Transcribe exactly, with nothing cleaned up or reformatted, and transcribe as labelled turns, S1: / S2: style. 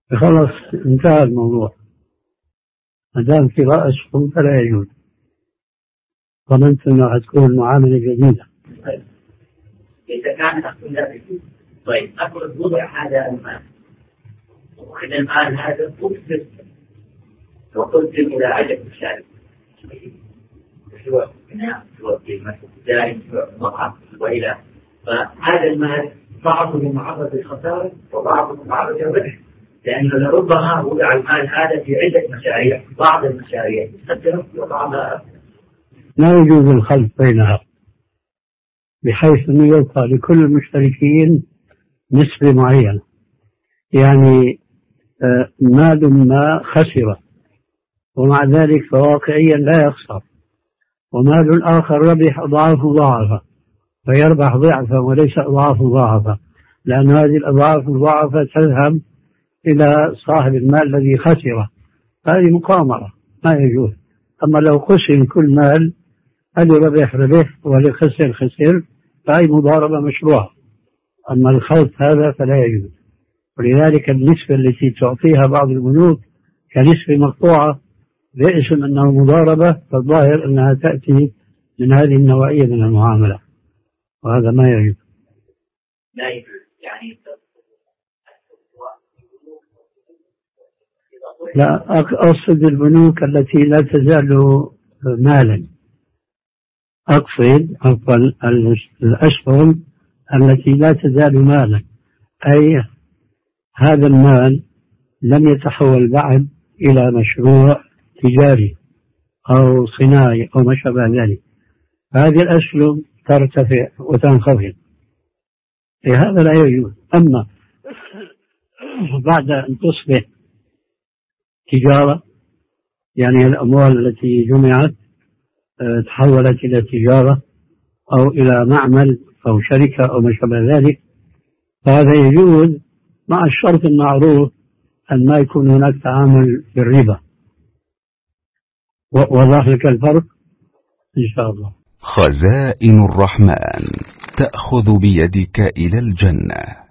S1: خلاص انتهى الموضوع. ما دام في رأسهم فلا يجوز، ضمنت أنها تكون معاملة جديدة.
S2: إذا كان أقول طيب أقول وضع هذا المال وأخذ المال هذا أكثر وقلت إلى عدد مشارك سواء سواء في المسجد دائم سواء مطعم وإلى، فهذا المال بعضه معرض للخسارة وبعضه معرض للربح، لأنه لربما وضع المال هذا في عدة مشاريع، بعض المشاريع تقدم وبعضها
S1: لا يجوز الخلط بينها، بحيث أنه يبقى لكل المشتركين نسبة معينة. يعني مال ما خسر ومع ذلك فواقعيا لا يخسر، ومال الآخر ربح أضعاف مضاعفة فيربح ضعفا وليس أضعاف مضاعفة، لأن هذه الأضعاف المضاعفة تذهب إلى صاحب المال الذي خسر، هذه مقامرة ما يجوز. أما لو قسم كل مال هذا ربح ربح ولخسر خسر فهي مضاربة مشروعة، أما الخلط هذا فلا يجوز. ولذلك النسبة التي تعطيها بعض البنوك كنسبة مقطوعة باسم أنها مضاربة، فالظاهر أنها تأتي من هذه النوعية من المعاملة، وهذا ما يجوز.
S2: لا يجوز يعني
S1: لا، أقصد البنوك التي لا تزال مالا، أقصد الأسهم التي لا تزال مالا، أي هذا المال لم يتحول بعد إلى مشروع تجاري أو صناعي أو ما شابه ذلك، هذه الأسهم ترتفع وتنخفض، هذا لا يجوز. أما بعد أن تصبح تجارة، يعني الأموال التي جمعت تحولت إلى تجارة أو إلى معمل أو شركة أو ما شابه ذلك، فهذا يجوز مع الشرط المعروف أن ما يكون هناك تعامل بالربا. وضح لك الفرق إن شاء الله.
S3: خزائن الرحمن تأخذ بيدك إلى الجنة.